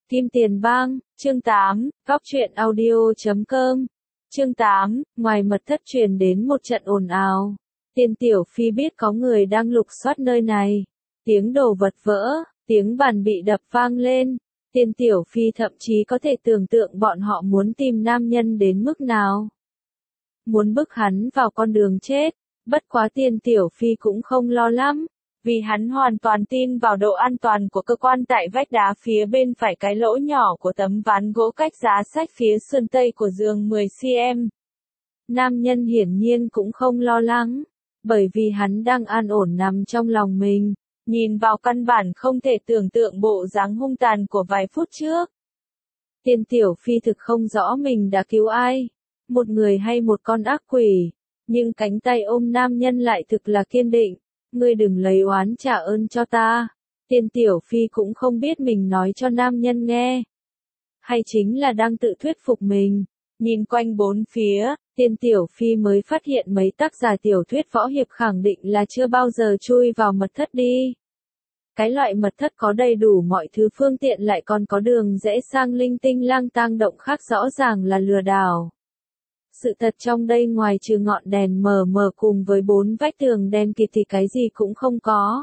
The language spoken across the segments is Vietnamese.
Kim Tiền Bang, chương 8, Góc truyện audio.com. Chương 8, ngoài mật thất truyền đến một trận ồn ào. Tiên Tiểu Phi biết có người đang lục soát nơi này. Tiếng đồ vật vỡ, tiếng bàn bị đập vang lên. Tiên Tiểu Phi thậm chí có thể tưởng tượng bọn họ muốn tìm nam nhân đến mức nào. Muốn bức hắn vào con đường chết. Bất quá Tiên Tiểu Phi cũng không lo lắm. Vì hắn hoàn toàn tin vào độ an toàn của cơ quan tại vách đá phía bên phải cái lỗ nhỏ của tấm ván gỗ cách giá sách phía sườn tây của giường 10cm. Nam nhân hiển nhiên cũng không lo lắng, bởi vì hắn đang an ổn nằm trong lòng mình, nhìn vào căn bản không thể tưởng tượng bộ dáng hung tàn của vài phút trước. Tiên Tiểu Phi thực không rõ mình đã cứu ai, một người hay một con ác quỷ, nhưng cánh tay ôm nam nhân lại thực là kiên định. Ngươi đừng lấy oán trả ơn cho ta. Tiên Tiểu Phi cũng không biết mình nói cho nam nhân nghe. Hay chính là đang tự thuyết phục mình. Nhìn quanh bốn phía, Tiên Tiểu Phi mới phát hiện mấy tác giả tiểu thuyết võ hiệp khẳng định là chưa bao giờ chui vào mật thất đi. Cái loại mật thất có đầy đủ mọi thứ phương tiện lại còn có đường rẽ sang linh tinh lang tang động khác rõ ràng là lừa đảo. Sự thật trong đây ngoài trừ ngọn đèn mờ mờ cùng với 4 vách tường đen kịt thì cái gì cũng không có.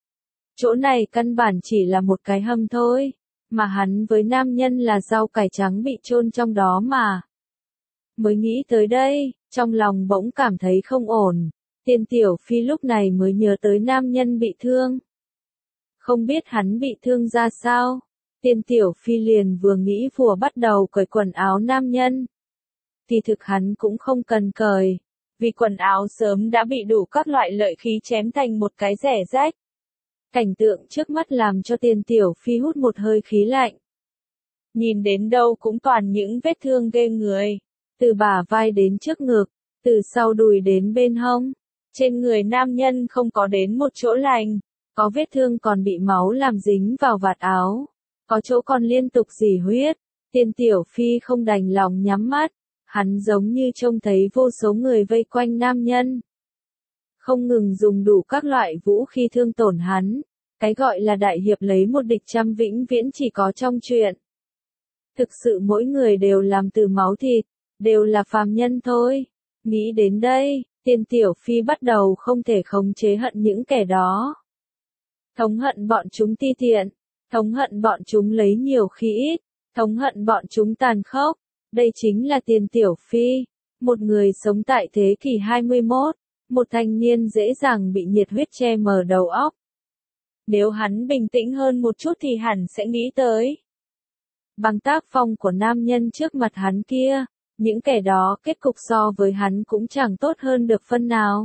Chỗ này căn bản chỉ là một cái hầm thôi, mà hắn với nam nhân là rau cải trắng bị chôn trong đó mà. Mới nghĩ tới đây, trong lòng bỗng cảm thấy không ổn, Tiên Tiểu Phi lúc này mới nhớ tới nam nhân bị thương. Không biết hắn bị thương ra sao, Tiên Tiểu Phi liền vừa nghĩ vừa bắt đầu cởi quần áo nam nhân. Thì thực hắn cũng không cần cởi, vì quần áo sớm đã bị đủ các loại lợi khí chém thành một cái rẻ rách. Cảnh tượng trước mắt làm cho Tiên Tiểu Phi hút một hơi khí lạnh. Nhìn đến đâu cũng toàn những vết thương ghê người, từ bả vai đến trước ngực, từ sau đùi đến bên hông. Trên người nam nhân không có đến một chỗ lành, có vết thương còn bị máu làm dính vào vạt áo, có chỗ còn liên tục rỉ huyết. Tiên Tiểu Phi không đành lòng nhắm mắt. Hắn giống như trông thấy vô số người vây quanh nam nhân. Không ngừng dùng đủ các loại vũ khí thương tổn hắn. Cái gọi là đại hiệp lấy một địch trăm vĩnh viễn chỉ có trong truyện. Thực sự mỗi người đều làm từ máu thịt, đều là phàm nhân thôi. Nghĩ đến đây, Tiên Tiểu Phi bắt đầu không thể khống chế hận những kẻ đó. Thống hận bọn chúng ti tiện, thống hận bọn chúng lấy nhiều khi ít, thống hận bọn chúng tàn khốc. Đây chính là Tiên Tiểu Phi, một người sống tại thế kỷ 21, một thanh niên dễ dàng bị nhiệt huyết che mờ đầu óc. Nếu hắn bình tĩnh hơn một chút thì hẳn sẽ nghĩ tới bằng tác phong của nam nhân trước mặt hắn kia, những kẻ đó kết cục so với hắn cũng chẳng tốt hơn được phân nào.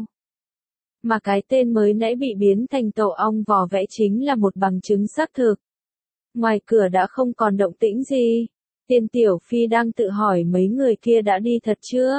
Mà cái tên mới nãy bị biến thành tổ ong vò vẽ chính là một bằng chứng xác thực. Ngoài cửa đã không còn động tĩnh gì. Tiên Tiểu Phi đang tự hỏi mấy người kia đã đi thật chưa?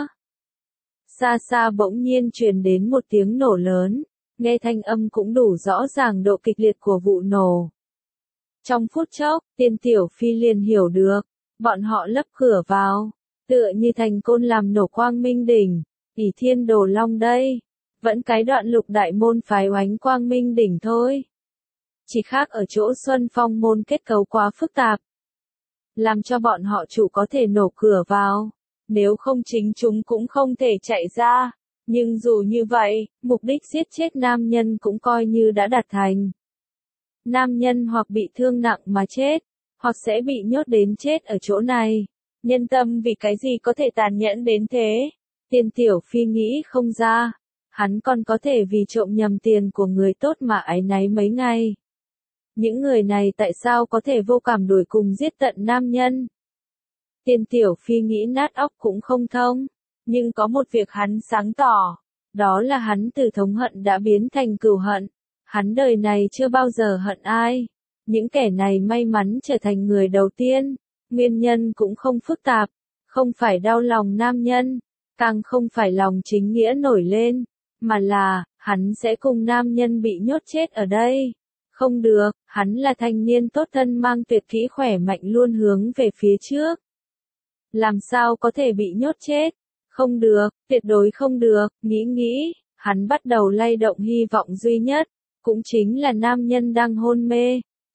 Xa xa bỗng nhiên truyền đến một tiếng nổ lớn, nghe thanh âm cũng đủ rõ ràng độ kịch liệt của vụ nổ. Trong phút chốc, Tiên Tiểu Phi liền hiểu được, bọn họ lấp cửa vào, tựa như thành côn làm nổ Quang Minh đỉnh, ỷ thiên đồ long đây, vẫn cái đoạn Lục Đại môn phái oánh Quang Minh đỉnh thôi. Chỉ khác ở chỗ Xuân Phong môn kết cấu quá phức tạp, làm cho bọn họ chủ có thể nổ cửa vào, nếu không chính chúng cũng không thể chạy ra. Nhưng dù như vậy, mục đích giết chết nam nhân cũng coi như đã đạt thành. Nam nhân hoặc bị thương nặng mà chết, hoặc sẽ bị nhốt đến chết ở chỗ này. Nhân tâm vì cái gì có thể tàn nhẫn đến thế? Tiên Tiểu Phi nghĩ không ra, hắn còn có thể vì trộm nhầm tiền của người tốt mà áy náy mấy ngày. Những người này tại sao có thể vô cảm đuổi cùng giết tận nam nhân? Tiên Tiểu Phi nghĩ nát óc cũng không thông, nhưng có một việc hắn sáng tỏ, đó là hắn từ thống hận đã biến thành cừu hận. Hắn đời này chưa bao giờ hận ai. Những kẻ này may mắn trở thành người đầu tiên, nguyên nhân cũng không phức tạp, không phải đau lòng nam nhân, càng không phải lòng chính nghĩa nổi lên, mà là, hắn sẽ cùng nam nhân bị nhốt chết ở đây. Không được, hắn là thanh niên tốt thân mang tuyệt kỹ khỏe mạnh luôn hướng về phía trước. Làm sao có thể bị nhốt chết? Không được, tuyệt đối không được, nghĩ, hắn bắt đầu lay động hy vọng duy nhất, cũng chính là nam nhân đang hôn mê.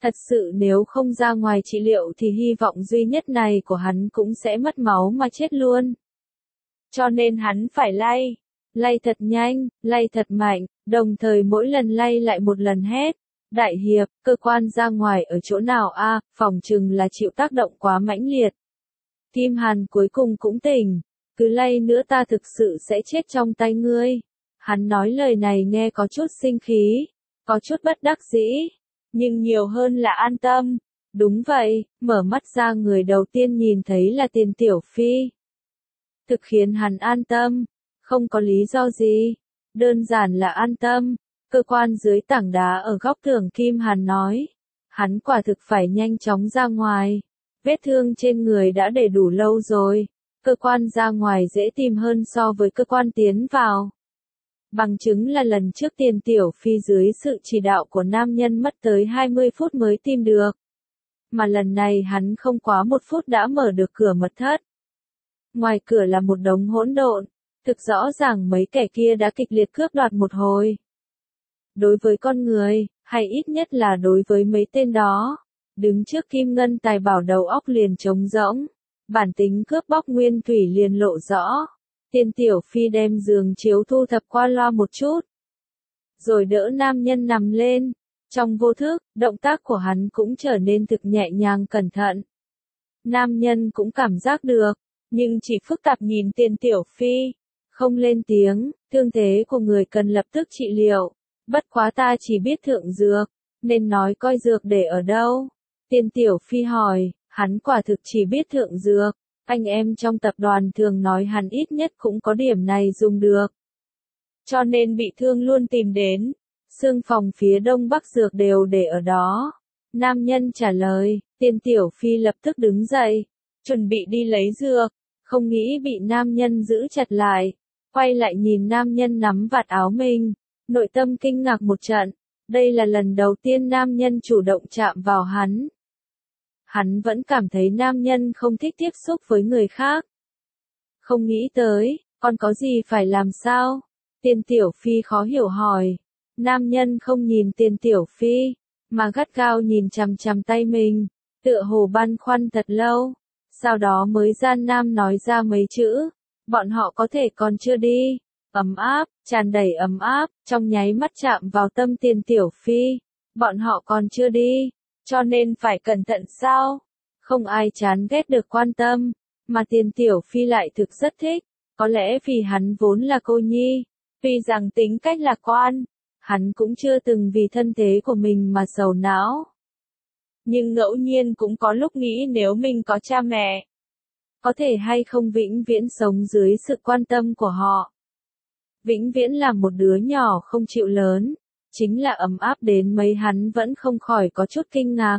Thật sự nếu không ra ngoài trị liệu thì hy vọng duy nhất này của hắn cũng sẽ mất máu mà chết luôn. Cho nên hắn phải lay thật nhanh, lay thật mạnh, đồng thời mỗi lần lay lại một lần hét. Đại hiệp, cơ quan ra ngoài ở chỗ nào a? Phòng chừng là chịu tác động quá mãnh liệt. Kim Hàn cuối cùng cũng tỉnh, cứ lay nữa ta thực sự sẽ chết trong tay ngươi. Hắn nói lời này nghe có chút sinh khí, có chút bất đắc dĩ, nhưng nhiều hơn là an tâm. Đúng vậy, mở mắt ra người đầu tiên nhìn thấy là Tiền Tiểu Phi. Thực khiến hắn an tâm, không có lý do gì, đơn giản là an tâm. Cơ quan dưới tảng đá ở góc tường, Kim Hàn nói, hắn quả thực phải nhanh chóng ra ngoài. Vết thương trên người đã để đủ lâu rồi, cơ quan ra ngoài dễ tìm hơn so với cơ quan tiến vào. Bằng chứng là lần trước Tiền Tiểu Phi dưới sự chỉ đạo của nam nhân mất tới 20 phút mới tìm được. Mà lần này hắn không quá 1 phút đã mở được cửa mật thất. Ngoài cửa là một đống hỗn độn, thực rõ ràng mấy kẻ kia đã kịch liệt cướp đoạt một hồi. Đối với con người, hay ít nhất là đối với mấy tên đó, đứng trước kim ngân tài bảo đầu óc liền trống rỗng, bản tính cướp bóc nguyên thủy liền lộ rõ. Tiền Tiểu Phi đem giường chiếu thu thập qua loa một chút, rồi đỡ nam nhân nằm lên. Trong vô thức, động tác của hắn cũng trở nên thực nhẹ nhàng cẩn thận. Nam nhân cũng cảm giác được, nhưng chỉ phức tạp nhìn Tiền Tiểu Phi, không lên tiếng. Thương thế của người cần lập tức trị liệu. Bất quá ta chỉ biết thượng dược, nên nói coi dược để ở đâu. Tiền Tiểu Phi hỏi, hắn quả thực chỉ biết thượng dược. Anh em trong tập đoàn thường nói hắn ít nhất cũng có điểm này dùng được. Cho nên bị thương luôn tìm đến. Xương phòng phía đông bắc dược đều để ở đó. Nam nhân trả lời, Tiền Tiểu Phi lập tức đứng dậy, chuẩn bị đi lấy dược, không nghĩ bị nam nhân giữ chặt lại. Quay lại nhìn nam nhân nắm vạt áo mình, nội tâm kinh ngạc một trận. Đây là lần đầu tiên nam nhân chủ động chạm vào hắn. Hắn vẫn cảm thấy nam nhân không thích tiếp xúc với người khác. Không nghĩ tới, còn có gì phải làm sao? Tiền Tiểu Phi khó hiểu hỏi. Nam nhân không nhìn Tiền Tiểu Phi, mà gắt gao nhìn chằm chằm tay mình, tựa hồ băn khoăn thật lâu. Sau đó mới gian nan nói ra mấy chữ, bọn họ có thể còn chưa đi. Ấm áp, tràn đầy ấm áp, trong nháy mắt chạm vào tâm Tiền Tiểu Phi. Bọn họ còn chưa đi, cho nên phải cẩn thận sao? Không ai chán ghét được quan tâm, mà Tiền Tiểu Phi lại thực rất thích. Có lẽ vì hắn vốn là cô nhi, vì rằng tính cách lạc quan, hắn cũng chưa từng vì thân thế của mình mà sầu não. Nhưng ngẫu nhiên cũng có lúc nghĩ nếu mình có cha mẹ, có thể hay không vĩnh viễn sống dưới sự quan tâm của họ. Vĩnh viễn là một đứa nhỏ không chịu lớn, chính là ấm áp đến mấy hắn vẫn không khỏi có chút kinh ngạc.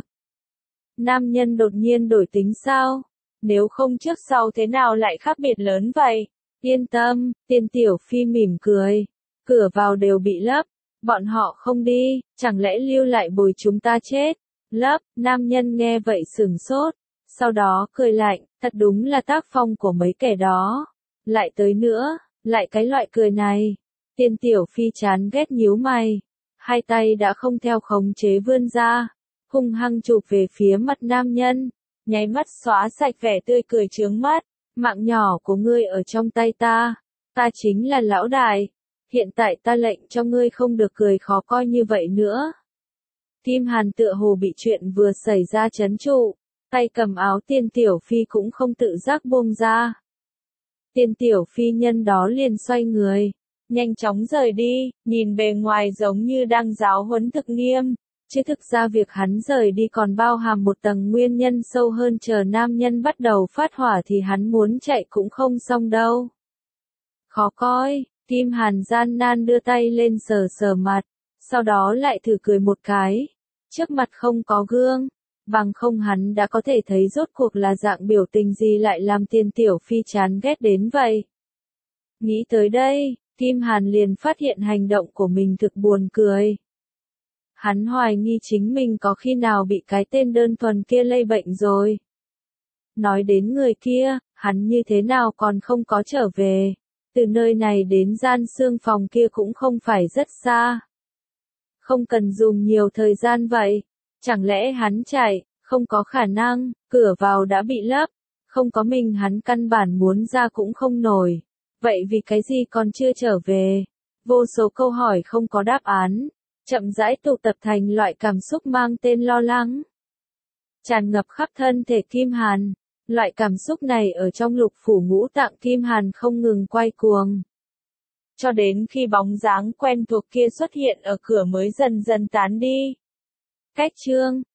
Nam nhân đột nhiên đổi tính sao? Nếu không trước sau thế nào lại khác biệt lớn vậy? Yên tâm, Tiền Tiểu Phi mỉm cười. Cửa vào đều bị lấp, bọn họ không đi, chẳng lẽ lưu lại bồi chúng ta chết? Lấp, nam nhân nghe vậy sửng sốt, sau đó cười lạnh, thật đúng là tác phong của mấy kẻ đó. Lại tới nữa, lại cái loại cười này. Tiền Tiểu Phi chán ghét nhíu mày, hai tay đã không theo khống chế vươn ra, hung hăng chụp về phía mặt nam nhân, nháy mắt xóa sạch vẻ tươi cười chướng mắt. Mạng nhỏ của ngươi ở trong tay ta, ta chính là lão đại, hiện tại ta lệnh cho ngươi không được cười khó coi như vậy nữa. Kim Hàn tựa hồ bị chuyện vừa xảy ra trấn trụ, tay cầm áo Tiền Tiểu Phi cũng không tự giác buông ra. Tiền Tiểu Phi nhân đó liền xoay người, nhanh chóng rời đi, nhìn bề ngoài giống như đang giáo huấn thực nghiêm, chứ thực ra việc hắn rời đi còn bao hàm một tầng nguyên nhân sâu hơn, chờ nam nhân bắt đầu phát hỏa thì hắn muốn chạy cũng không xong đâu. Khó coi, Kim Hàn gian nan đưa tay lên sờ sờ mặt, sau đó lại thử cười một cái. Trước mặt không có gương, bằng không hắn đã có thể thấy rốt cuộc là dạng biểu tình gì lại làm Tiền Tiểu Phi chán ghét đến vậy. Nghĩ tới đây, Kim Hàn liền phát hiện hành động của mình thực buồn cười. Hắn hoài nghi chính mình có khi nào bị cái tên đơn thuần kia lây bệnh rồi. Nói đến người kia, hắn như thế nào còn không có trở về. Từ nơi này đến gian xương phòng kia cũng không phải rất xa. Không cần dùng nhiều thời gian vậy. Chẳng lẽ hắn chạy, không có khả năng, cửa vào đã bị lấp, không có mình hắn căn bản muốn ra cũng không nổi. Vậy vì cái gì còn chưa trở về? Vô số câu hỏi không có đáp án, chậm rãi tụ tập thành loại cảm xúc mang tên lo lắng. Tràn ngập khắp thân thể Kim Hàn, loại cảm xúc này ở trong lục phủ ngũ tạng Kim Hàn không ngừng quay cuồng. Cho đến khi bóng dáng quen thuộc kia xuất hiện ở cửa mới dần dần tán đi. Cách chương